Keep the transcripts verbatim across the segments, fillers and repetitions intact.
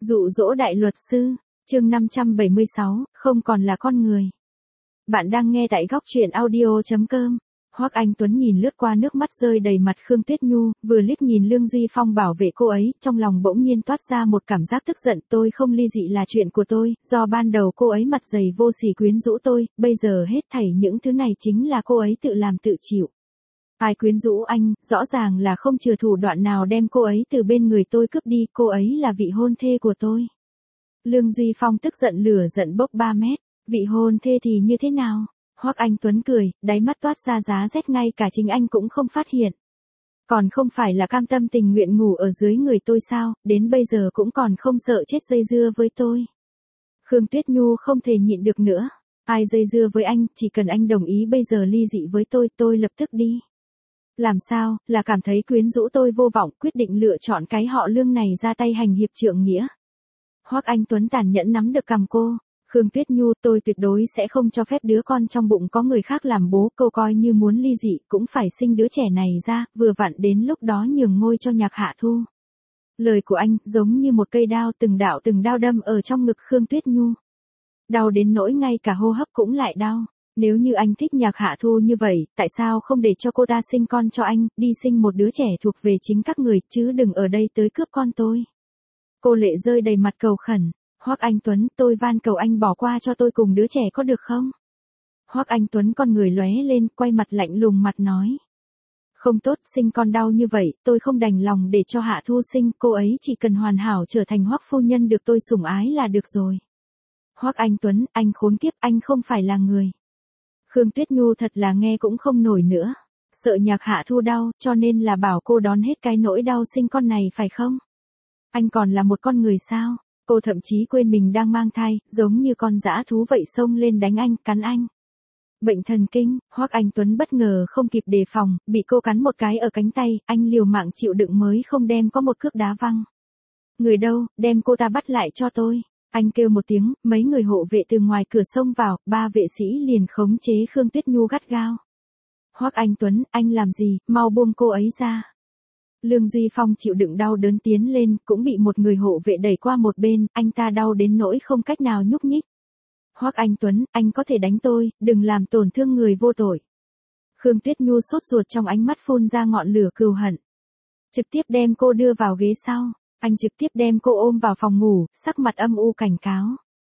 Dụ dỗ đại luật sư, chương năm trăm bảy mươi sáu, không còn là con người. Bạn đang nghe tại góc truyện audio chấm com. Hoắc Anh Tuấn nhìn lướt qua nước mắt rơi đầy mặt Khương Tuyết Nhu, vừa liếc nhìn Lương Duy Phong bảo vệ cô ấy, trong lòng bỗng nhiên toát ra một cảm giác tức giận. Tôi không ly dị là chuyện của tôi, do ban đầu cô ấy mặt dày vô sỉ quyến rũ tôi, bây giờ hết thảy những thứ này chính là cô ấy tự làm tự chịu. Ai quyến rũ anh, rõ ràng là không chừa thủ đoạn nào đem cô ấy từ bên người tôi cướp đi, cô ấy là vị hôn thê của tôi. Lương Duy Phong tức giận lửa giận bốc ba mét, vị hôn thê thì như thế nào? Hoắc Anh Tuấn cười, đáy mắt toát ra giá rét, ngay cả chính anh cũng không phát hiện. Còn không phải là cam tâm tình nguyện ngủ ở dưới người tôi sao, đến bây giờ cũng còn không sợ chết dây dưa với tôi. Khương Tuyết Nhu không thể nhịn được nữa, ai dây dưa với anh, chỉ cần anh đồng ý bây giờ ly dị với tôi, tôi lập tức đi. Làm sao, là cảm thấy quyến rũ tôi vô vọng, quyết định lựa chọn cái họ Lương này ra tay hành hiệp trượng nghĩa. Hoắc Anh Tuấn tàn nhẫn nắm được cằm cô. Khương Tuyết Nhu, tôi tuyệt đối sẽ không cho phép đứa con trong bụng có người khác làm bố, cô coi như muốn ly dị cũng phải sinh đứa trẻ này ra, vừa vặn đến lúc đó nhường ngôi cho Nhạc Hạ Thu. Lời của anh giống như một cây đao, từng đạo từng đao đâm ở trong ngực Khương Tuyết Nhu. Đau đến nỗi ngay cả hô hấp cũng lại đau. Nếu như anh thích Nhạc Hạ Thu như vậy, tại sao không để cho cô ta sinh con cho anh, đi sinh một đứa trẻ thuộc về chính các người, chứ đừng ở đây tới cướp con tôi. Cô lệ rơi đầy mặt cầu khẩn. Hoắc Anh Tuấn, tôi van cầu anh bỏ qua cho tôi cùng đứa trẻ có được không? Hoắc Anh Tuấn con người lóe lên, quay mặt lạnh lùng mặt nói. Không tốt, sinh con đau như vậy, tôi không đành lòng để cho Hạ Thu sinh, cô ấy chỉ cần hoàn hảo trở thành Hoắc phu nhân được tôi sủng ái là được rồi. Hoắc Anh Tuấn, anh khốn kiếp, anh không phải là người. Khương Tuyết Nhu thật là nghe cũng không nổi nữa. Sợ Nhạc Hạ Thu đau, cho nên là bảo cô đón hết cái nỗi đau sinh con này phải không? Anh còn là một con người sao? Cô thậm chí quên mình đang mang thai, giống như con dã thú vậy xông lên đánh anh, cắn anh. Bệnh thần kinh, Hoắc Anh Tuấn bất ngờ không kịp đề phòng, bị cô cắn một cái ở cánh tay, anh liều mạng chịu đựng mới không đem có một cước đá văng. Người đâu, đem cô ta bắt lại cho tôi. Anh kêu một tiếng, mấy người hộ vệ từ ngoài cửa xông vào, ba vệ sĩ liền khống chế Khương Tuyết Nhu gắt gao. Hoắc Anh Tuấn, anh làm gì, mau buông cô ấy ra. Lương Duy Phong chịu đựng đau đớn tiến lên, cũng bị một người hộ vệ đẩy qua một bên, anh ta đau đến nỗi không cách nào nhúc nhích. Hoắc Anh Tuấn, anh có thể đánh tôi, đừng làm tổn thương người vô tội. Khương Tuyết Nhu sốt ruột, trong ánh mắt phun ra ngọn lửa cừu hận. Trực tiếp đem cô đưa vào ghế sau, anh trực tiếp đem cô ôm vào phòng ngủ, sắc mặt âm u cảnh cáo.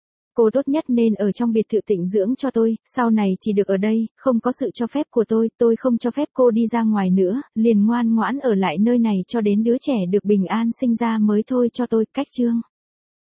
Cô tốt nhất nên ở trong biệt thự tịnh dưỡng cho tôi, sau này chỉ được ở đây, không có sự cho phép của tôi, tôi không cho phép cô đi ra ngoài nữa, liền ngoan ngoãn ở lại nơi này cho đến đứa trẻ được bình an sinh ra mới thôi cho tôi, cách chương.